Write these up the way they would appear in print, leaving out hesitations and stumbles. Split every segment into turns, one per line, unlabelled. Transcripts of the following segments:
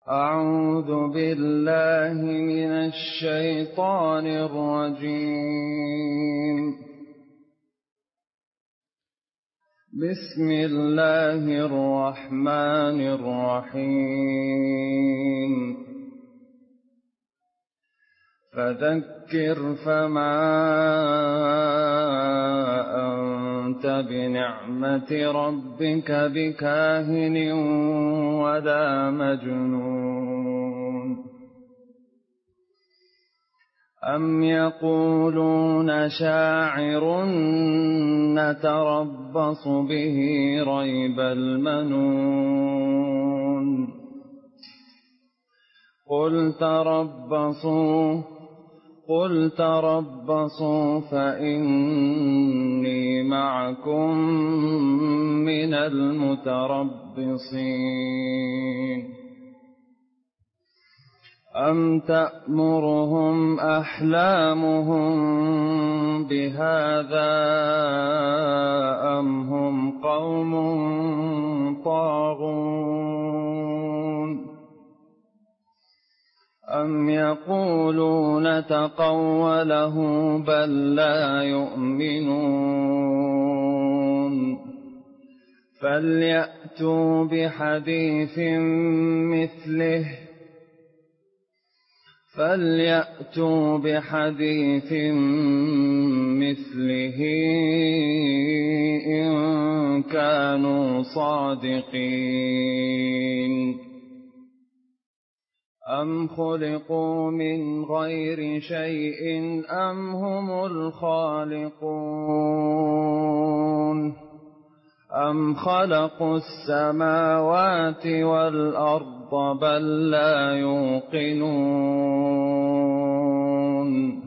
أعوذ بالله من الشيطان الرجيم. بسم الله الرحمن الرحيم. فذكر فما أنت بنعمة ربك بكاهن ولا مجنون. أم يقولون شاعر نتربص به ريب المنون. قل تربصوا فإني معكم من المتربصين. أم تأمرهم أحلامهم بهذا أم هم قوم طاغون. أم يقولون تقوله بل لا يؤمنون. فليأتوا بحديث مثله إن كانوا صادقين. أم خلقوا من غير شيء أم هم الخالقون. أم خلقوا السماوات والأرض بل لا يوقنون.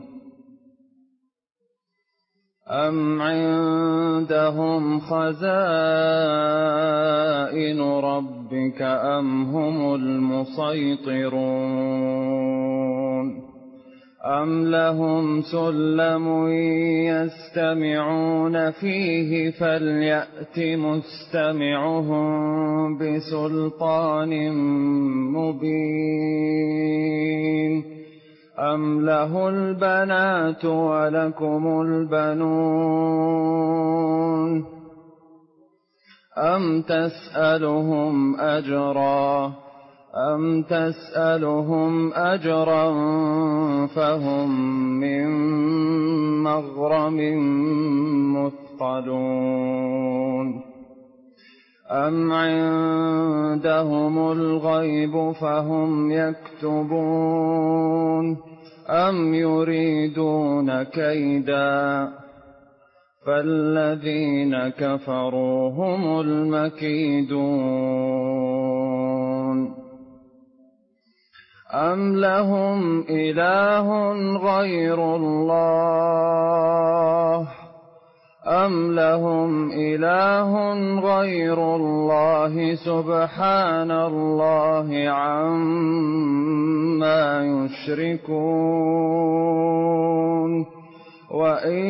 أم عندهم خزائن ربك أم هم المسيطرون. أم لهم سلم يستمعون فيه فليأت مستمعهم بسلطان مبين. أم له البنات ولكم البنون. أم تسألهم أجرا فهم من مغرم مثقلون. أم عندهم الغيب فهم يكتبون. أم يريدون كيدا فالذين كفروا هم المكيدون. أم لهم إله غير الله سبحان الله عما يشركون. وإن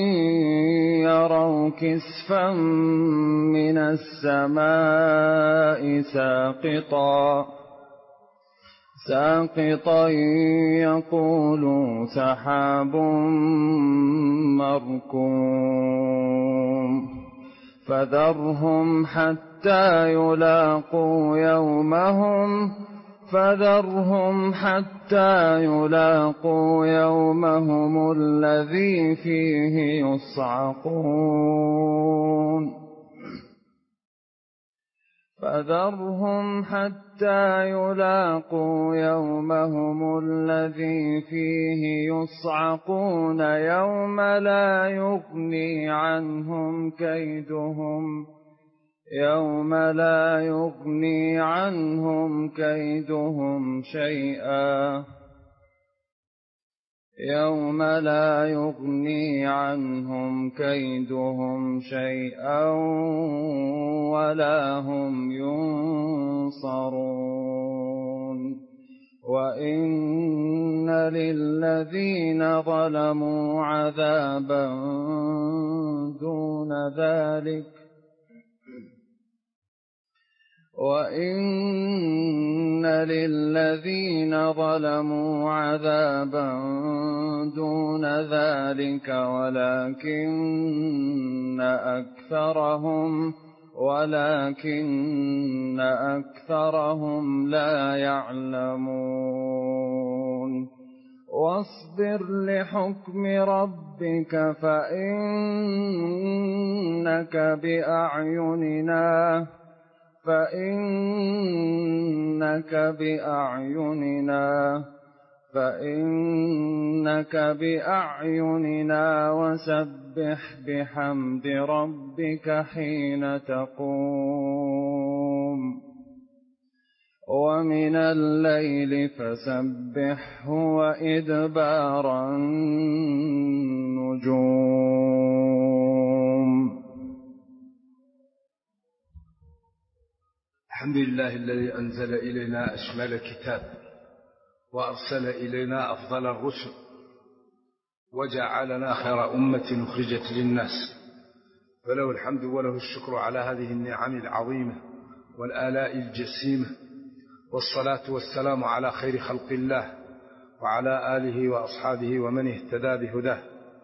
يروا كسفا من السماء ساقطا يقولوا سحاب مركوم. فذرهم حتى يلاقوا يومهم الذي فيه يصعقون. يوم لا يغني عنهم كيدهم شيئا ولا هم ينصرون. وإن للذين ظلموا عذابا دون ذلك وإن للذين ظلموا عذابا دون ذلك ولكن أكثرهم لا يعلمون واصبر لحكم ربك فإنك بأعيننا وسبح بحمد ربك حين تقوم ومن الليل فسبحه وإدبار النجوم.
الحمد لله الذي أنزل إلينا أشمل الكتاب وأرسل إلينا أفضل الرسل وجعلنا خير أمة أخرجت للناس، فله الحمد وله الشكر على هذه النعم العظيمة والآلاء الجسيمة، والصلاة والسلام على خير خلق الله وعلى آله وأصحابه ومن اهتدى بهداه.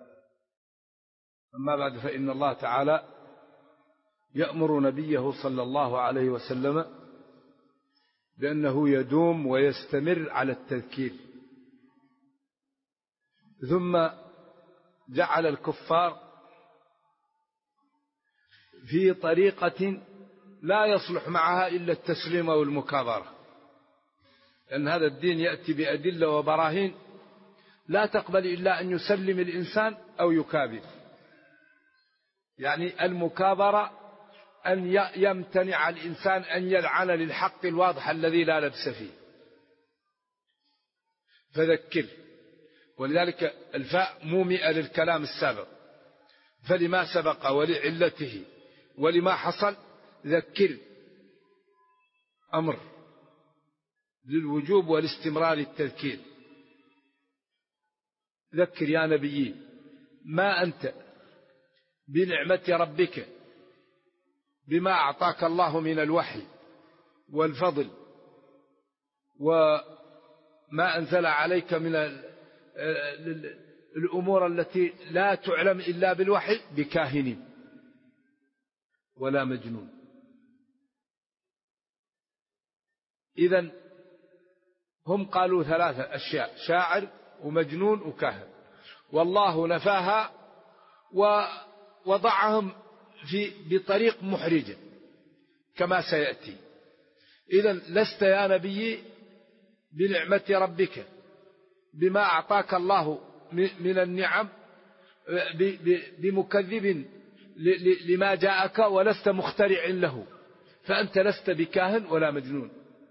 أما بعد، فإن الله تعالى يأمر نبيه صلى الله عليه وسلم بأنه يدوم ويستمر على التذكير، ثم جعل الكفار في طريقة لا يصلح معها إلا التسليم والمكابرة، لأن هذا الدين يأتي بأدلة وبراهين لا تقبل إلا أن يسلم الإنسان أو يكابر. يعني المكابرة أن يمتنع الإنسان أن يلعن للحق الواضح الذي لا لبس فيه، فذكر. ولذلك الفاء مومئة للكلام السابق، فلما سبق ولعلته ولما حصل ذكر، أمر للوجوب والاستمرار التذكير. ذكر يا نبي ما أنت بنعمة ربك بما أعطاك الله من الوحي والفضل وما أنزل عليك من الأمور التي لا تعلم إلا بالوحي بكاهن ولا مجنون. إذن هم قالوا ثلاثة أشياء: شاعر ومجنون وكاهن، والله نفاها ووضعهم بطريق محرجة كما سيأتي. إذن لست يا نبي بنعمة ربك بما أعطاك الله من النعم بمكذب لما جاءك، ولست مخترع له، فأنت لست بكاهن ولا مجنون.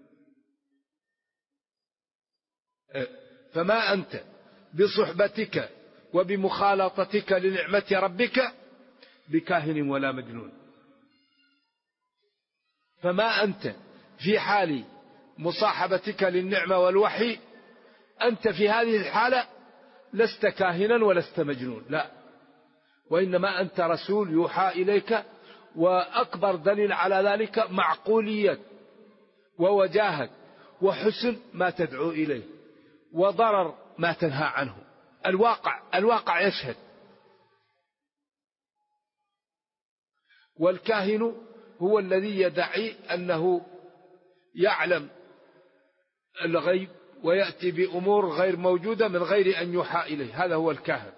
فما أنت بصحبتك وبمخالطتك لنعمة ربك بكاهن ولا مجنون. فما أنت في حال مصاحبتك للنعمة والوحي، أنت في هذه الحالة لست كاهنا ولست مجنون، لا، وإنما أنت رسول يوحى إليك. وأكبر دليل على ذلك معقولية ووجاهة وحسن ما تدعو إليه وضرر ما تنهى عنه. الواقع يشهد. والكاهن هو الذي يدعي أنه يعلم الغيب ويأتي بأمور غير موجودة من غير أن يوحى إليه، هذا هو الكاهن.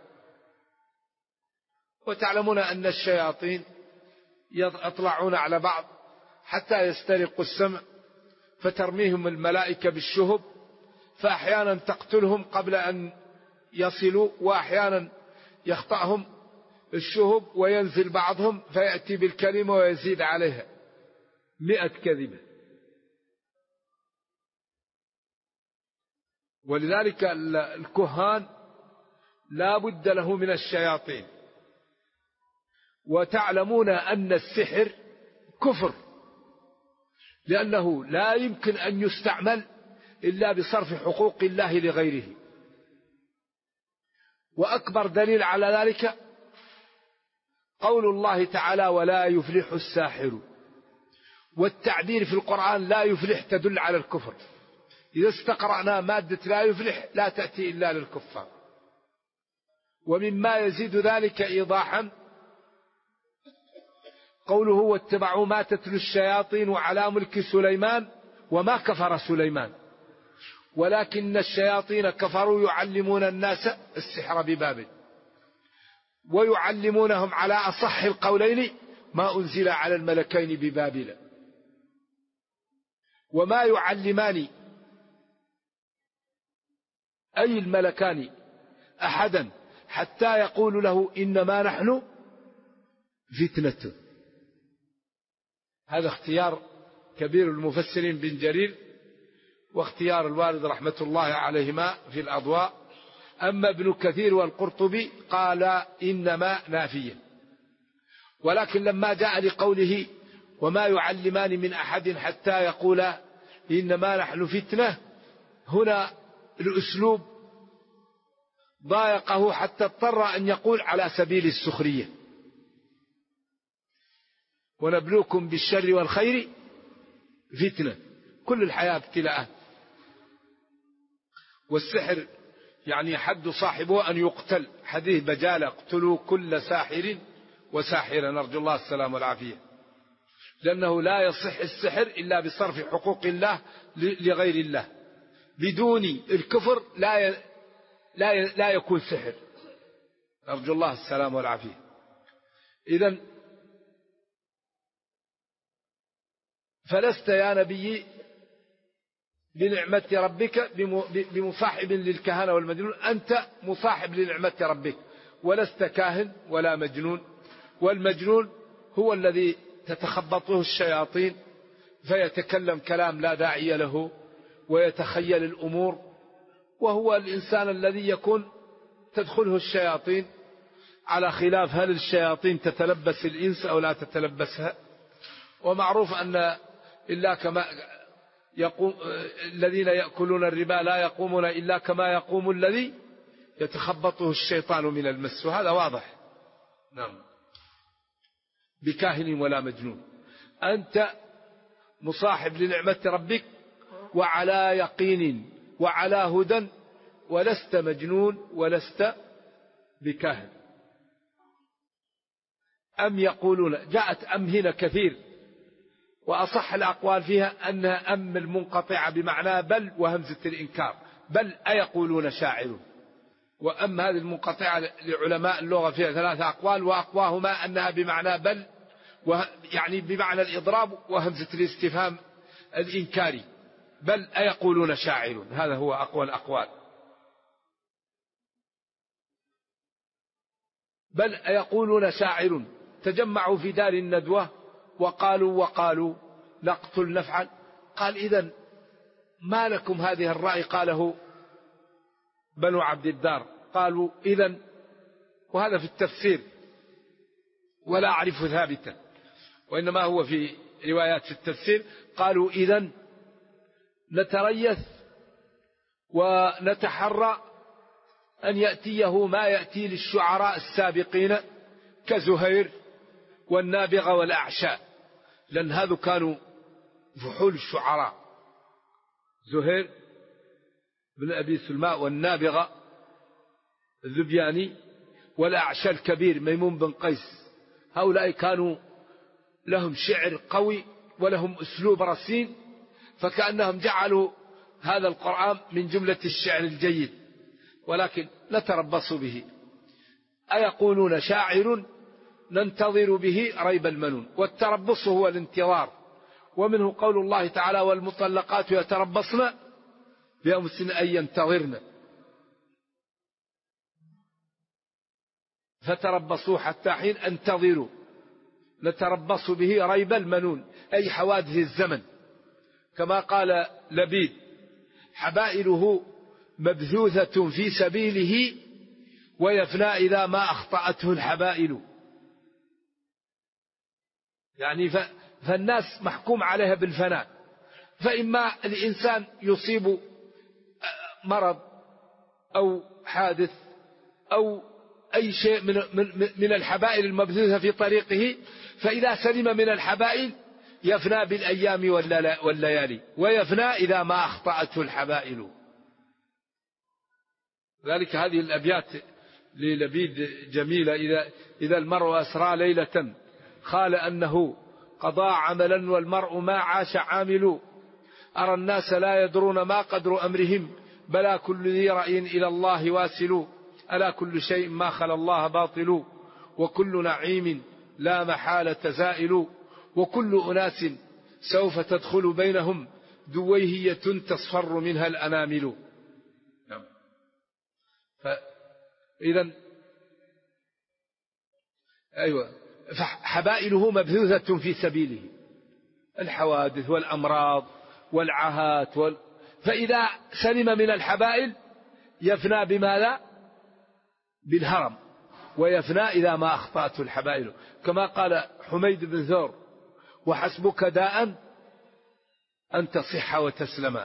وتعلمون أن الشياطين يطلعون على بعض حتى يسترقوا السمع، فترميهم الملائكة بالشهب، فأحيانا تقتلهم قبل أن يصلوا، وأحيانا يخطأهم الشهب وينزل بعضهم فيأتي بالكلمة ويزيد عليها 100 كذبة. ولذلك الكهان لا بد له من الشياطين. وتعلمون أن السحر كفر، لأنه لا يمكن أن يستعمل إلا بصرف حقوق الله لغيره. وأكبر دليل على ذلك قول الله تعالى: ولا يفلح الساحر والتعبير في القرآن لا يفلح تدل على الكفر. إذا استقرأنا مادة لا يفلح لا تأتي إلا للكفار. ومما يزيد ذلك إيضاحا قوله واتبعوا ما تتلو الشياطين على ملك سليمان وما كفر سليمان ولكن الشياطين كفروا يعلمون الناس السحر ببابل ويعلمونهم على أصح القولين ما أنزل على الملكين ببابل وما يعلمان أي الملكان أحدا حتى يقول له إنما نحن فتنة. هذا اختيار كبير المفسرين بن جرير واختيار الوالد رحمة الله عليهما في الأضواء. أما ابن كثير والقرطبي قال إنما نافية، ولكن لما جاء لقوله وما يعلمان من أحد حتى يقولا إنما نحن فتنة، هنا الأسلوب ضايقه حتى اضطر أن يقول على سبيل السخرية ونبلوكم بالشر والخير فتنة. كل الحياة ابتلاء، والسحر يعني حد صاحبه أن يقتل. حديث بجالة اقتلوا كل ساحر وساحرة، نرجو الله السلام والعافية، لأنه لا يصح السحر إلا بصرف حقوق الله لغير الله. بدون الكفر لا يكون سحر، نرجو الله السلام والعافية. إذن فلست يا نبي بنعمة ربك بمصاحب للكهنة والمجنون، أنت مصاحب لنعمة ربك، ولست كاهن ولا مجنون. والمجنون هو الذي تتخبطه الشياطين فيتكلم كلام لا داعي له ويتخيل الأمور، وهو الإنسان الذي يكون تدخله الشياطين، على خلاف هل الشياطين تتلبس الإنس أو لا تتلبسها. ومعروف أن إلا كما يقوم الذين يأكلون الربا لا يقومون إلا كما يقوم الذي يتخبطه الشيطان من المس، وهذا واضح. نعم، بكاهن ولا مجنون، أنت مصاحب لنعمة ربك وعلى يقين وعلى هدى، ولست مجنون ولست بكاهن. أم يقولون، جاءت أم هنا كثير، وأصح الأقوال فيها أنها أم المنقطعة بمعنى بل وهمزة الإنكار، بل أيقولون شاعر. وأم هذه المنقطعة لعلماء اللغة فيها 3 أقوال، وأقواهما أنها بمعنى بل يعني بمعنى الإضراب وهمزة الاستفهام الإنكاري، بل أيقولون شاعر، هذا هو أقوى الأقوال. بل أيقولون شاعر، تجمعوا في دار الندوة وقالوا نقتل نفعل. قال إذن ما لكم هذه الرأي؟ قاله بنو عبد الدار، قالوا إذن، وهذا في التفسير ولا أعرف ثابتا وإنما هو في روايات في التفسير، قالوا إذن نتريث ونتحرى أن يأتيه ما يأتي للشعراء السابقين كزهير والنابغة والأعشاء، لأن هذو كانوا فحول الشعراء، زهير بن أبي سلماء والنابغة الذبياني والأعشى الكبير ميمون بن قيس. هؤلاء كانوا لهم شعر قوي ولهم أسلوب رصين، فكأنهم جعلوا هذا القرآن من جملة الشعر الجيد. ولكن نتربص به، أيقولون شاعر ننتظر به ريب المنون، والتربص هو الانتظار. ومنه قول الله تعالى والمطلقات يتربصن بأنفسهن أن ينتظرن، فتربصوا حتى حين، انتظروا. نتربص به ريب المنون أي حوادث الزمن، كما قال لبيد حبائله مبثوثة في سبيله ويفنى إذا ما أخطأته الحبائل. يعني فالناس محكوم عليها بالفناء، فإما الإنسان يصيب مرض أو حادث أو أي شيء من الحبائل المبثوثة في طريقه، فإذا سلم من الحبائل يفنى بالأيام والليالي، ويفنى إذا ما أخطأته الحبائل. ذلك هذه الأبيات للبيد جميلة: إذا المرء أسرى ليلة قال أنه قضى عملا والمرء ما عاش عامل، أرى الناس لا يدرون ما قدر أمرهم، بلا كل ذي رأي إلى الله واسل، ألا كل شيء ما خلا الله باطل، وكل نعيم لا محالة زائل، وكل أناس سوف تدخل بينهم دويهية تصفر منها الأنامل. إذن أيوة، فحبائله مبثوثة في سبيله، الحوادث والأمراض والعاهات فإذا سلم من الحبائل يفنى بماذا؟ بالهرم، ويفنى إذا ما أخطأته الحبائل، كما قال حميد بن ثور: وحسبك داء أن تصح وتسلم،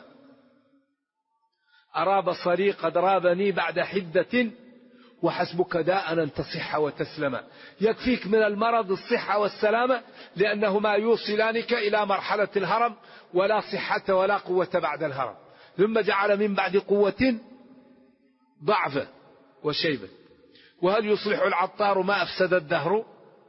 أرى بصري قد رابني بعد حدة، وحسبك داء أن تصح وتسلم. يكفيك من المرض الصحة والسلامة، لأنهما يوصلانك إلى مرحلة الهرم، ولا صحة ولا قوة بعد الهرم. ثم جعل من بعد قوة ضعفا وشيبة. وهل يصلح العطار ما أفسد الدهر؟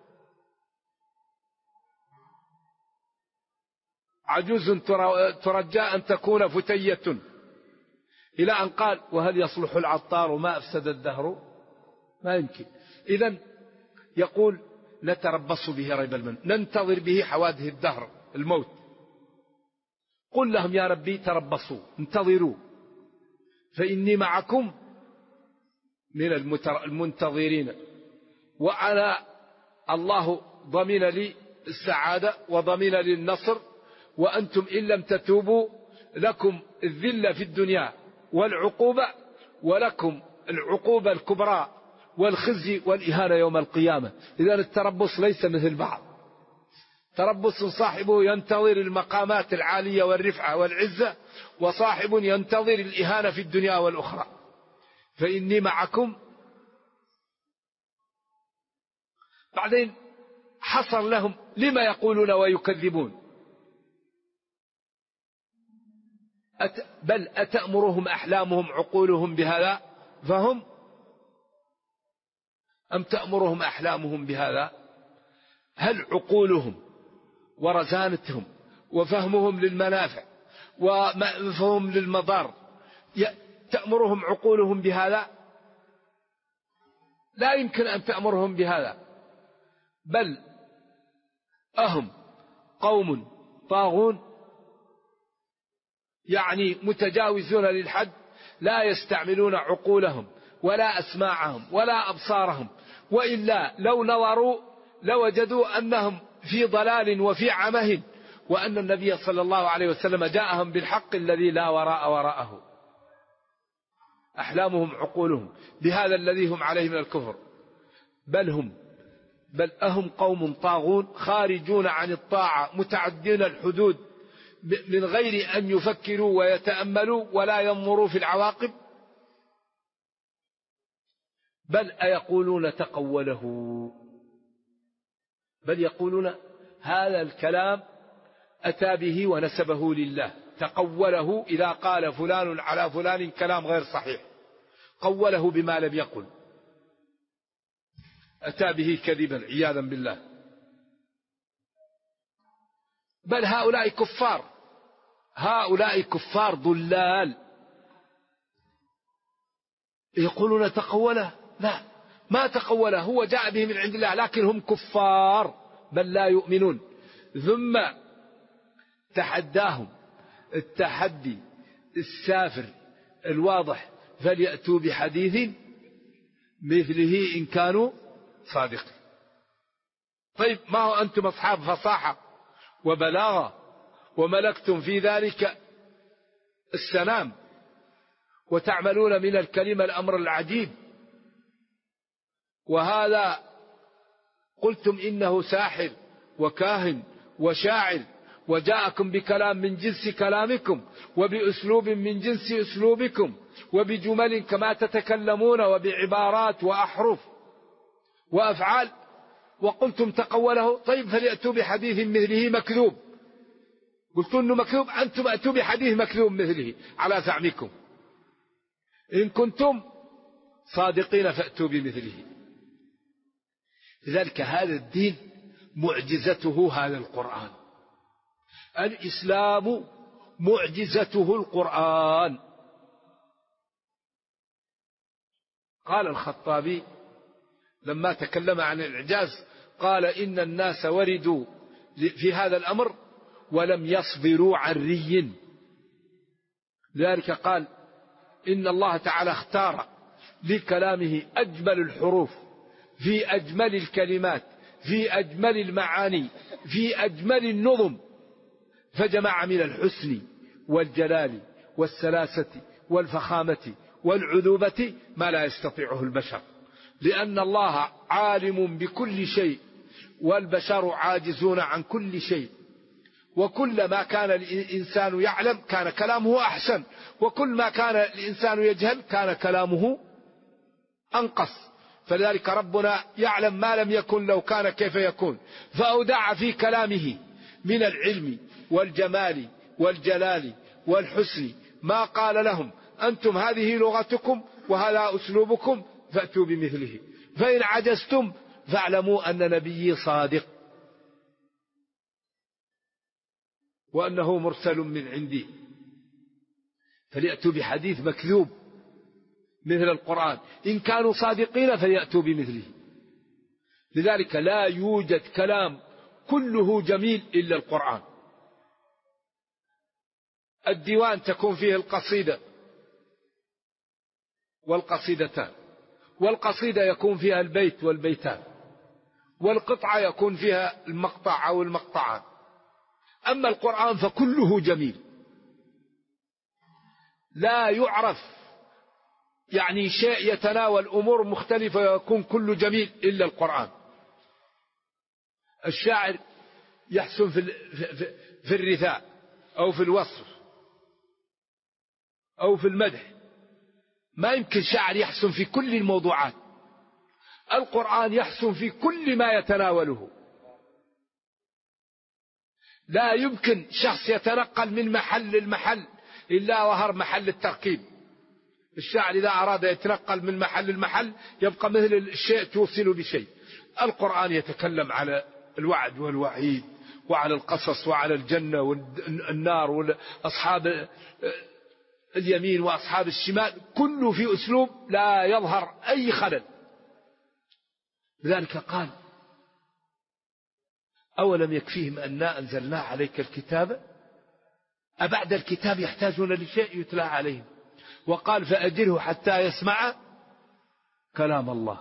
عجوز ترجى أن تكون فتية، إلى أن قال: وهل يصلح العطار ما أفسد الدهر؟ ما يمكن. إذن يقول: نتربص به ريب المنون، ننتظر به حوادث الدهر، الموت. قل لهم يا ربي تربصوا، انتظروا، فإني معكم من المنتظرين، وأنا الله ضمن لي السعادة وضمن لي النصر، وأنتم إن لم تتوبوا لكم الذلة في الدنيا والعقوبة، ولكم العقوبة الكبرى والخزي والإهانة يوم القيامة. إذن التربص ليس مثل بعض، تربص صاحبه ينتظر المقامات العالية والرفعة والعزة، وصاحب ينتظر الإهانة في الدنيا والأخرى. فإني معكم. بعدين حصر لهم لما يقولون ويكذبون: بل أتأمرهم أحلامهم عقولهم بهذا فهم، أم تأمرهم أحلامهم بهذا؟ هل عقولهم ورزانتهم وفهمهم للمنافع وفهم للمضار تأمرهم عقولهم بهذا؟ لا يمكن أن تأمرهم بهذا، بل أهم قوم طاغون، يعني متجاوزون للحد، لا يستعملون عقولهم ولا أسماعهم ولا أبصارهم، وإلا لو نظروا لوجدوا أنهم في ضلال وفي عمه، وأن النبي صلى الله عليه وسلم جاءهم بالحق الذي لا وراء وراءه. أحلامهم عقولهم بهذا الذي هم عليه من الكفر. بل أهم قوم طاغون، خارجون عن الطاعة، متعدين الحدود من غير أن يفكروا ويتأملوا ولا ينظروا في العواقب. بل أيقولون تقوله، بل يقولون هذا الكلام أتى به ونسبه لله. تقوله إذا قال فلان على فلان كلام غير صحيح، قوله بما لم يقل، أتى به كذبا عياذا بالله. بل هؤلاء كفار ضلال، يقولون تقوله. لا، ما تقوله، هو جاء به من عند الله، لكن هم كفار بل لا يؤمنون. ثم تحداهم التحدي السافر الواضح: فليأتوا بحديث مثله إن كانوا صادقين. طيب، ما هو أنتم أصحاب فصاحة وبلاغة وملكتم في ذلك السلام، وتعملون من الكلمة الأمر العجيب، وهذا قلتم إنه ساحر وكاهن وشاعر، وجاءكم بكلام من جنس كلامكم، وبأسلوب من جنس أسلوبكم، وبجمل كما تتكلمون، وبعبارات وأحرف وأفعال، وقلتم تقوله. طيب، فليأتوا بحديث مثله مكذوب، قلت إنه مكذوب، أنتم أتوا بحديث مكذوب مثله على زعمكم. إن كنتم صادقين فأتوا بمثله. لذلك هذا الدين معجزته هذا القرآن. الإسلام معجزته القرآن. قال الخطابي لما تكلم عن الإعجاز قال إن الناس وردوا في هذا الأمر ولم يصبروا عن ري. لذلك قال إن الله تعالى اختار لكلامه أجمل الحروف في أجمل الكلمات في أجمل المعاني في أجمل النظم، فجمع من الحسن والجلال والسلاسة والفخامة والعذوبة ما لا يستطيعه البشر، لأن الله عالم بكل شيء والبشر عاجزون عن كل شيء. وكل ما كان الإنسان يعلم كان كلامه أحسن، وكل ما كان الإنسان يجهل كان كلامه أنقص. فلذلك ربنا يعلم ما لم يكن لو كان كيف يكون، فأودع في كلامه من العلم والجمال والجلال والحسن ما قال لهم أنتم هذه لغتكم وهذا أسلوبكم فأتوا بمثله، فإن عجزتم فاعلموا أن نبيي صادق وأنه مرسل من عندي، فليأتوا بحديث مكذوب مثل القرآن. إن كانوا صادقين فليأتوا بمثله. لذلك لا يوجد كلام كله جميل إلا القرآن. الديوان تكون فيه القصيدة والقصيدتان، والقصيدة يكون فيها البيت والبيتان، والقطعة يكون فيها المقطع أو المقطعان. أما القرآن فكله جميل، لا يعرف يعني شيء يتناول أمور مختلفة ويكون كله جميل إلا القرآن. الشاعر يحسن في الرثاء أو في الوصف أو في المدح، ما يمكن شاعر يحسن في كل الموضوعات. القرآن يحسن في كل ما يتناوله. لا يمكن شخص يتنقل من محل للمحل إلا ظهر محل التركيب. الشاعر إذا أراد يتنقل من محل للمحل يبقى مثل الشيء توصل بشيء. القرآن يتكلم على الوعد والوعيد وعلى القصص وعلى الجنة والنار وأصحاب اليمين وأصحاب الشمال، كله في أسلوب لا يظهر أي خلل. لذلك قال أولم يكفيهم أنا أنزلنا عليك الكتاب أبعد الكتاب يحتاجون لشيء يتلى عليهم. وقال فأجره حتى يسمع كلام الله.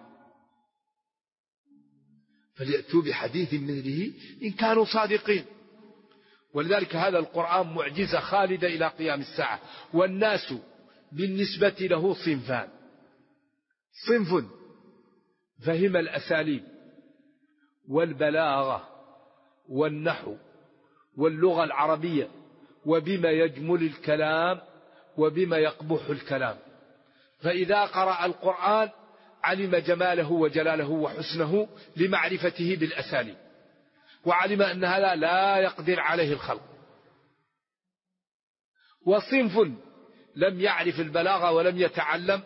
فليأتوا بحديث مثله إن كانوا صادقين. ولذلك هذا القرآن معجزة خالدة إلى قيام الساعة. والناس بالنسبة له صنفان: صنف فهم الأساليب والبلاغة والنحو واللغة العربية وبما يجمل الكلام وبما يقبح الكلام، فإذا قرأ القرآن علم جماله وجلاله وحسنه لمعرفته بالأساليب، وعلم أن هذا لا يقدر عليه الخلق. وصنف لم يعرف البلاغة ولم يتعلم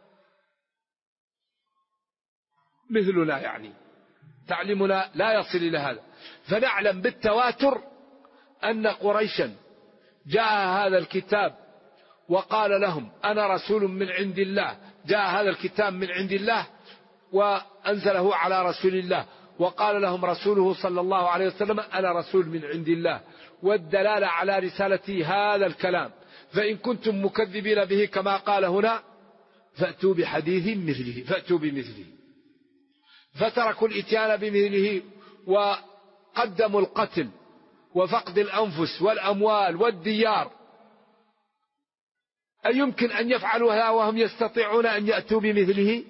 مثلنا، يعني تعليمنا لا يصل إلى هذا. فنعلم بالتواتر أن قريشا جاء هذا الكتاب وقال لهم أنا رسول من عند الله، جاء هذا الكتاب من عند الله وأنزله على رسول الله، وقال لهم رسوله صلى الله عليه وسلم أنا رسول من عند الله، والدلالة على رسالته هذا الكلام. فإن كنتم مكذبين به كما قال هنا فأتوا بحديث مثله، فأتوا بمثله. فتركوا الإتيان بمثله وقدموا القتل وفقد الأنفس والأموال والديار. أيمكن أن يفعلوا هذا وهم يستطيعون أن يأتوا بمثله؟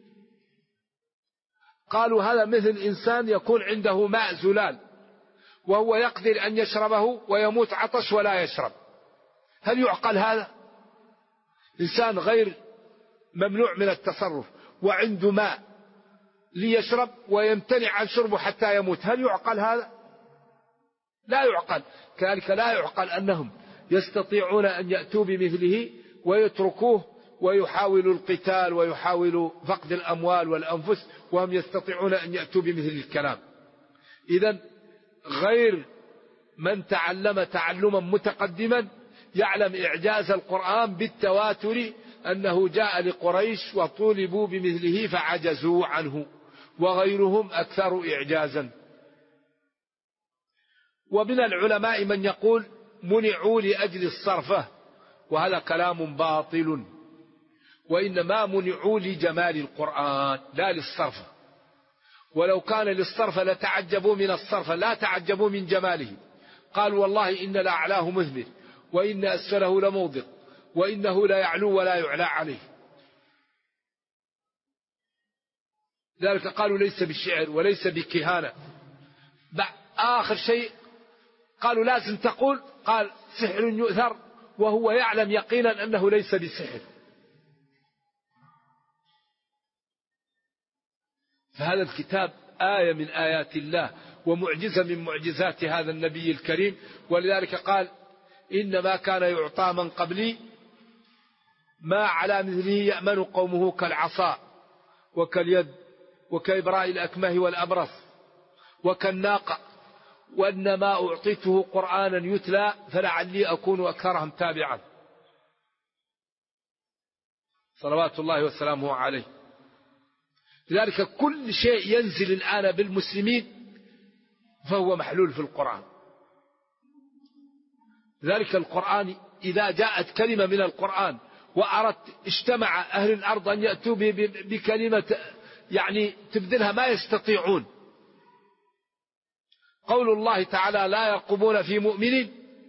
قالوا هذا مثل إنسان يكون عنده ماء زلال وهو يقدر أن يشربه ويموت عطش ولا يشرب. هل يعقل هذا؟ إنسان غير ممنوع من التصرف وعنده ماء ليشرب ويمتنع عن شربه حتى يموت، هل يعقل هذا؟ لا يعقل. كذلك لا يعقل أنهم يستطيعون أن يأتوا بمثله ويتركوه ويحاولوا القتال ويحاولوا فقد الأموال والأنفس وهم يستطيعون أن يأتوا بمثل الكلام. إذن غير من تعلم تعلما متقدما يعلم إعجاز القرآن بالتواتر أنه جاء لقريش وطولبوا بمثله فعجزوا عنه، وغيرهم أكثر إعجازا. ومن العلماء من يقول منعوا لأجل الصرفة، وهذا كلام باطل، وإنما منعوا لجمال القرآن لا للصرفة. ولو كان للصرفة لتعجبوا من الصرفة، لا تعجبوا من جماله. قالوا والله إن لأعلاه مثمر وإن أسفله لموضع وإنه لا يعلو ولا يعلى عليه. ذلك قالوا ليس بالشعر وليس بكهانة. آخر شيء قالوا لازم تقول، قال سحر يؤثر، وهو يعلم يقينا أنه ليس بسحر. فهذا الكتاب آية من آيات الله ومعجزة من معجزات هذا النبي الكريم. ولذلك قال إنما كان يعطى من قبلي ما على مثله يأمن قومه كالعصا وكاليد وكإبراء الأكمه والأبرص وكالناقة، وإنما أعطيته قرآنا يتلى فلعلي أكون أكثرهم تابعا. صلوات الله وسلامه عليه. لذلك كل شيء ينزل الآن بالمسلمين فهو محلول في القرآن. لذلك القرآن إذا جاءت كلمة من القرآن وأردت اجتمع أهل الأرض أن يأتوا بكلمة يعني تبدلها ما يستطيعون. قول الله تعالى لا يرقبون في مؤمن،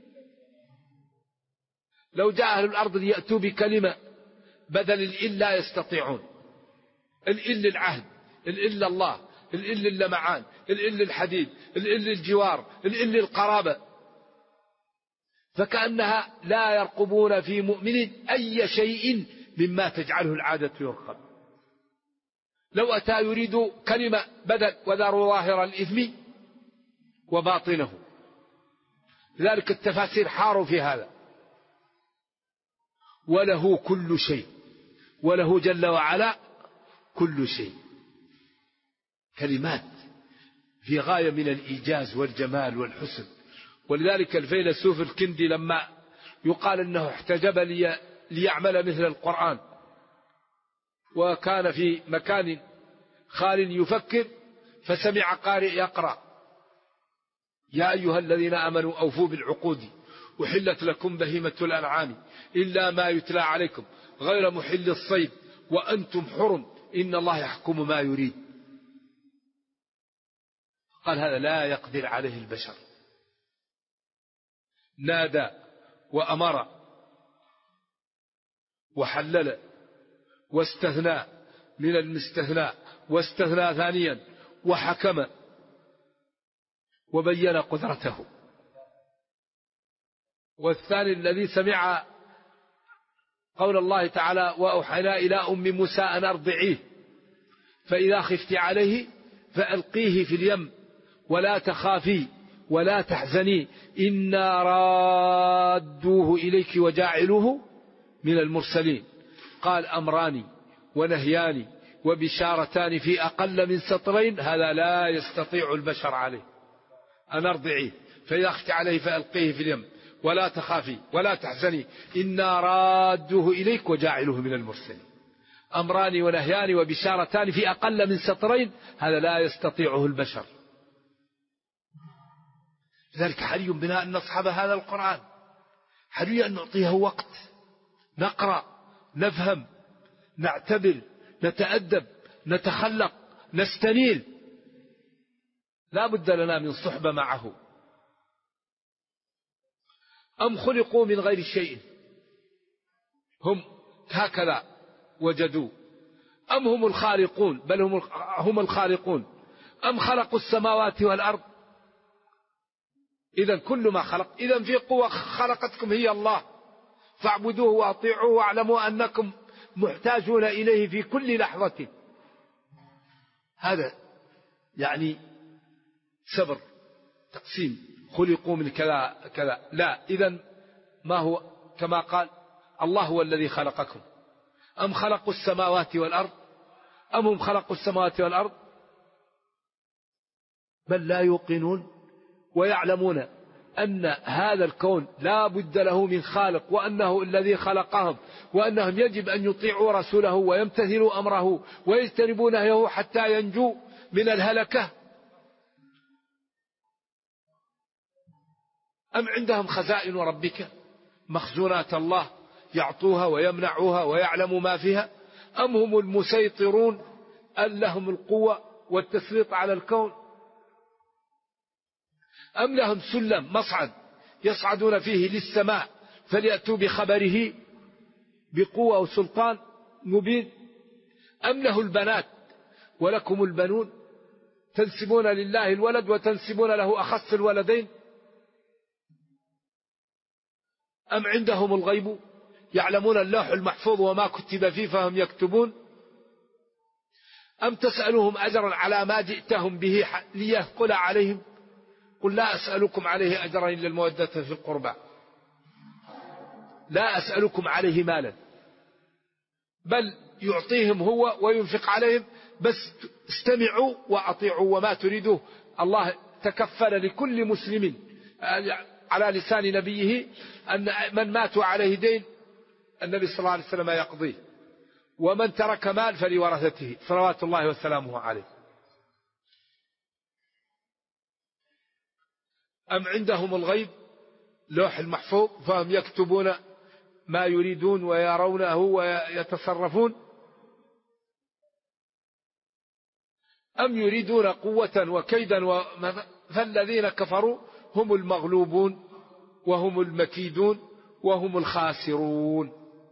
لو جاء أهل الأرض ليأتوا بكلمة بدل الإل لا يستطيعون. الإل العهد، الإل الله، الإل اللمعان، الإل الحديد، الإل الجوار، الإل القرابة. فكأنها لا يرقبون في مؤمن أي شيء مما تجعله العادة يرقب. لو أتى يريد كلمة بدل وذروا ظاهر الإثم وباطنه. لذلك التفاسير حاروا في هذا. وله كل شيء، وله جل وعلا كل شيء. كلمات في غاية من الإيجاز والجمال والحسن. ولذلك الفيلسوف الكندي لما يقال أنه احتجب ليعمل مثل القرآن وكان في مكان خال يفكر فسمع قارئ يقرأ يا أيها الذين آمنوا أوفوا بالعقود أحلت لكم بهيمة الأنعام إلا ما يتلى عليكم غير محل الصيد وأنتم حرم إن الله يحكم ما يريد. قال هذا لا يقدر عليه البشر. نادى وأمر وحلل واستثنى من المستثنى واستثنى ثانيا وحكم وبين قدرته. والثاني الذي سمع قول الله تعالى وأوحينا إلى أم موسى أن أرضعيه فإذا خفت عليه فألقيه في اليم ولا تخافي ولا تحزني إنا رادوه إليك وجاعلوه من المرسلين. قال أمران ونهيان وبشارتان في أقل من سطرين هذا لا يستطيع البشر عليه. أن أرضعيه فإذا خفت عليه فألقيه في اليم ولا تخافي ولا تحزني إنا رادوه إليك وجاعلوه من المرسلين. أمران ونهيان وبشارتان في أقل من سطرين هذا لا يستطيعه البشر. لذلك حري بنا أن نصحب هذا القرآن، حري أن نعطيه وقت نقرأ نفهم نعتبر نتأدب نتخلق نستنير. لا بد لنا من صحبة معه. أم خلقوا من غير شيء هم هكذا وجدوا أم هم الخالقون بل هم الخالقون أم خلقوا السماوات والأرض. إذن كل ما خلق إذن في قوة خلقتكم هي الله فاعبدوه وأطيعوه واعلموا أنكم محتاجون إليه في كل لحظة. هذا يعني صبر تقسيم خلقوا من كذا كذا، لا. إذن ما هو كما قال الله هو الذي خلقكم، أم خلقوا السماوات والأرض، أم هم خلقوا السماوات والأرض، بل لا يوقنون ويعلمون أن هذا الكون لا بد له من خالق، وأنه الذي خلقهم، وأنهم يجب أن يطيعوا رسوله ويمتثلوا أمره ويجتنبوا نهيه حتى ينجوا من الهلكة. أم عندهم خزائن ربك مخزونات الله يعطوها ويمنعوها ويعلم ما فيها، أم هم المسيطرون أن لهم القوة والتسليط على الكون، أم لهم سلم مصعد يصعدون فيه للسماء فليأتوا بخبره بقوة وسلطان مبين، أم له البنات ولكم البنون، تنسبون لله الولد وتنسبون له أخص الولدين، أم عندهم الغيب يعلمون اللوح المحفوظ وما كتب فيه فهم يكتبون، أم تسألهم أجرا على ما جئتهم به ليثقل عليهم، قل لا أسألكم عليه أجرا إلا المودة في القربى، لا أسألكم عليه مالا، بل يعطيهم هو وينفق عليهم، بس استمعوا وأطيعوا وما تريدوه. الله تكفل لكل مسلم على لسان نبيه أن من ماتوا عليه دين النبي صلى الله عليه وسلم يقضيه، ومن ترك مال فلورثته صلوات الله وسلامه عليه. أم عندهم الغيب لوح المحفوظ فهم يكتبون ما يريدون ويرونه ويتصرفون، أم يريدون قوة وكيدا فالذين كفروا هم المغلوبون وهم المكيدون وهم الخاسرون.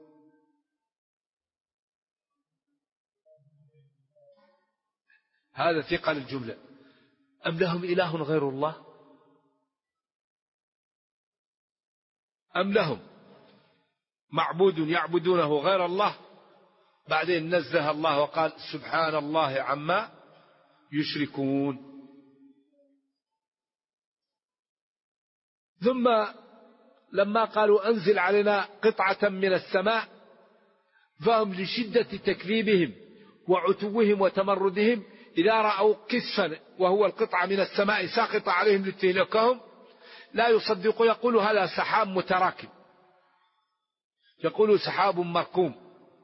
هذا ثقل الجملة. أم لهم إله غير الله، أم لهم معبود يعبدونه غير الله. بعدين نزه الله وقال سبحان الله عما يشركون. ثم لما قالوا أنزل علينا قطعة من السماء، فهم لشدة تكذيبهم وعتوهم وتمردهم إذا رأوا كسفا وهو القطعة من السماء ساقطة عليهم لتهلكهم لا يصدقوا، يقولوا هذا سحاب متراكم، يقولوا سحاب مركوم.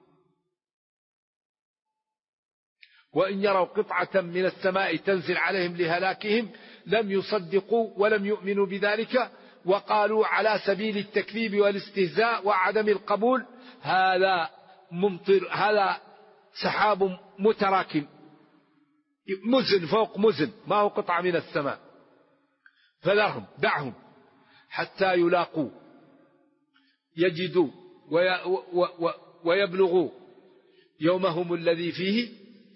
وإن يروا قطعة من السماء تنزل عليهم لهلاكهم لم يصدقوا ولم يؤمنوا بذلك، وقالوا على سبيل التكذيب والاستهزاء وعدم القبول هذا ممطر، هذا سحاب متراكم مزن فوق مزن، ما هو قطعة من السماء. فذرهم دعهم حتى يلاقوا يجدوا ويبلغوا يومهم الذي فيه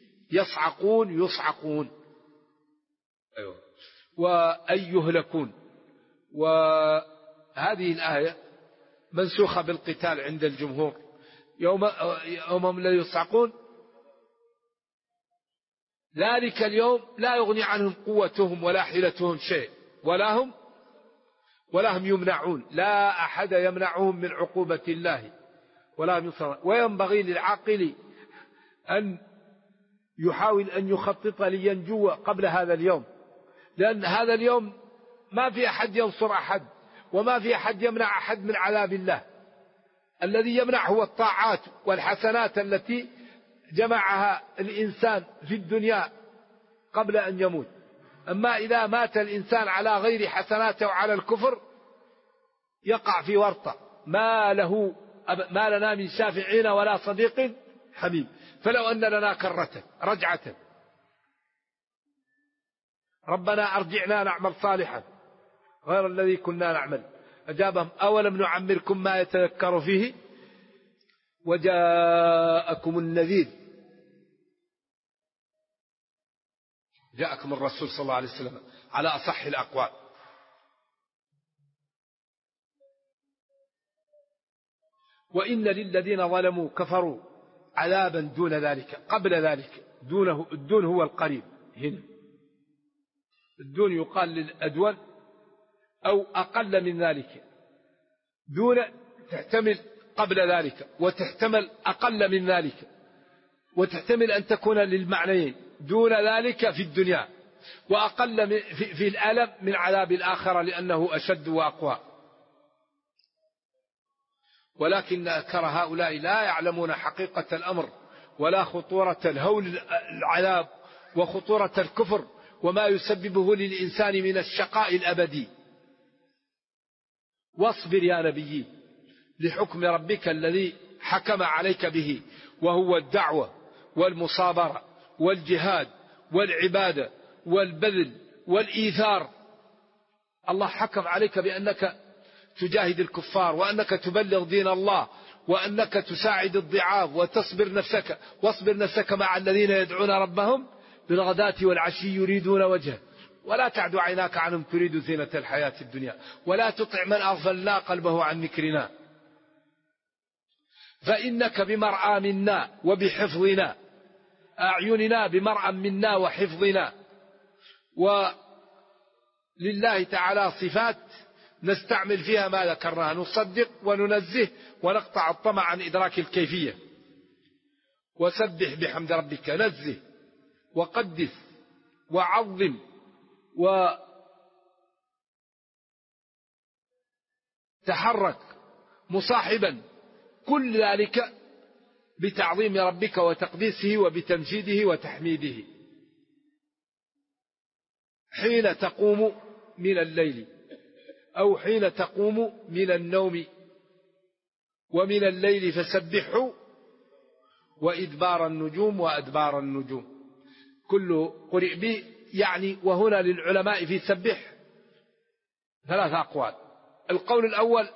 يصعقون أيوة. وأن يهلكون. وهذه الآية منسوخة بالقتال عند الجمهور. يومهم الذي يصعقون ذلك اليوم لا يغني عنهم قوتهم ولا حيلتهم شيء ولا هم يمنعون، لا أحد يمنعهم من عقوبة الله ولا هم ينصرون. وينبغي للعاقل أن يحاول أن يخطط لينجو قبل هذا اليوم، لأن هذا اليوم ما في أحد ينصر أحد وما في أحد يمنع أحد من عذاب الله. الذي يمنع هو الطاعات والحسنات التي جمعها الإنسان في الدنيا قبل أن يموت. أما إذا مات الإنسان على غير حسناته وعلى الكفر يقع في ورطة، ما لنا من شافعين ولا صديق حميم. فلو أن لنا كرة رجعة ربنا أرجعنا نعمل صالحا غير الذي كنا نعمل، أجابهم أولم نعمركم ما يتذكر فيه وجاءكم النذير. جاءكم الرسول صلى الله عليه وسلم على أصح الأقوال. وإن للذين ظلموا كفروا عذابا دون ذلك قبل ذلك. الدون هو القريب هنا، الدون يقال للأدون أو أقل من ذلك، دون تحتمل قبل ذلك، وتحتمل أقل من ذلك، وتحتمل أن تكون للمعنيين، دون ذلك في الدنيا، وأقل في الألم من عذاب الآخرة لأنه أشد وأقوى. ولكن أكثر هؤلاء لا يعلمون حقيقة الأمر ولا خطورة الهول العذاب وخطورة الكفر وما يسببه للإنسان من الشقاء الأبدي. واصبر يا نبي لحكم ربك الذي حكم عليك به، وهو الدعوة والمصابرة والجهاد والعبادة والبذل والإيثار. الله حكم عليك بأنك تجاهد الكفار، وأنك تبلغ دين الله، وأنك تساعد الضعاف، وتصبر نفسك، واصبر نفسك مع الذين يدعون ربهم بالغداة والعشي يريدون وجهه، ولا تعد عيناك عنهم تريد زينة الحياة الدنيا، ولا تطع من أغفلنا قلبه عن ذكرنا، فإنك بمرعى منا وبحفظنا، أعيننا بمرعى منا وحفظنا. ولله تعالى صفات نستعمل فيها ما ذكرناها، نصدق وننزه ونقطع الطمع عن إدراك الكيفية. وسبح بحمد ربك، نزه وقدس وعظم وتحرك مصاحبا كل ذلك بتعظيم ربك وتقديسه وبتمجيده وتحميده. حين تقوم من الليل أو حين تقوم من النوم، ومن الليل فسبحه وإدبار النجوم وأدبار النجوم، كل قرئ به يعني. وهنا للعلماء في سبح ثلاث أقوال. القول الأول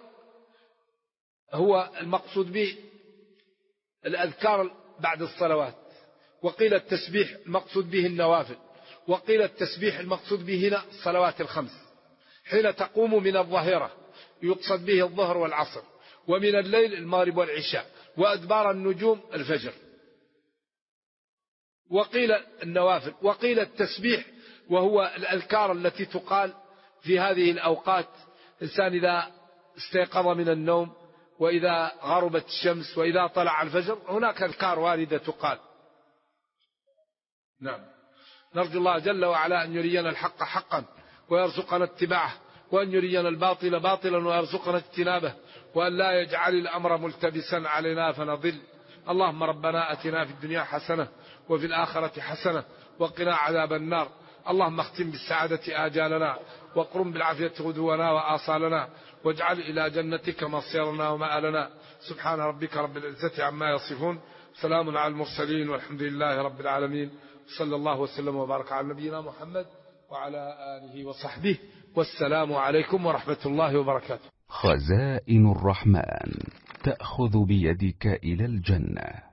هو المقصود به الأذكار بعد الصلوات، وقيل التسبيح المقصود به النوافل، وقيل التسبيح المقصود به هنا الصلوات الخمس. حين تقوم من الظهيرة يقصد به الظهر والعصر، ومن الليل المغرب والعشاء، وأدبار النجوم الفجر. وقيل النوافل، وقيل التسبيح وهو الأذكار التي تقال في هذه الأوقات. الإنسان إذا استيقظ من النوم، وإذا غربت الشمس، وإذا طلع الفجر، هناك أذكار واردة تقال. نعم، نرجو الله جل وعلا أن يرينا الحق حقا ويرزقنا اتباعه، وأن يرينا الباطل باطلا ويرزقنا اجتنابه، وأن لا يجعل الأمر ملتبسا علينا فنضل. اللهم ربنا أتنا في الدنيا حسنة وفي الآخرة حسنة وقنا عذاب النار. اللهم اختم بالسعادة آجالنا، وقرم بالعافية غدونا وآصالنا، واجعل إلى جنتك مصيرنا ومآلنا. سبحان ربك رب العزة عما يصفون، سلام على المرسلين، والحمد لله رب العالمين. صلى الله وسلم وبارك على نبينا محمد وعلى آله وصحبه، والسلام عليكم ورحمة الله وبركاته.
خزائن الرحمن تأخذ بيدك إلى الجنة.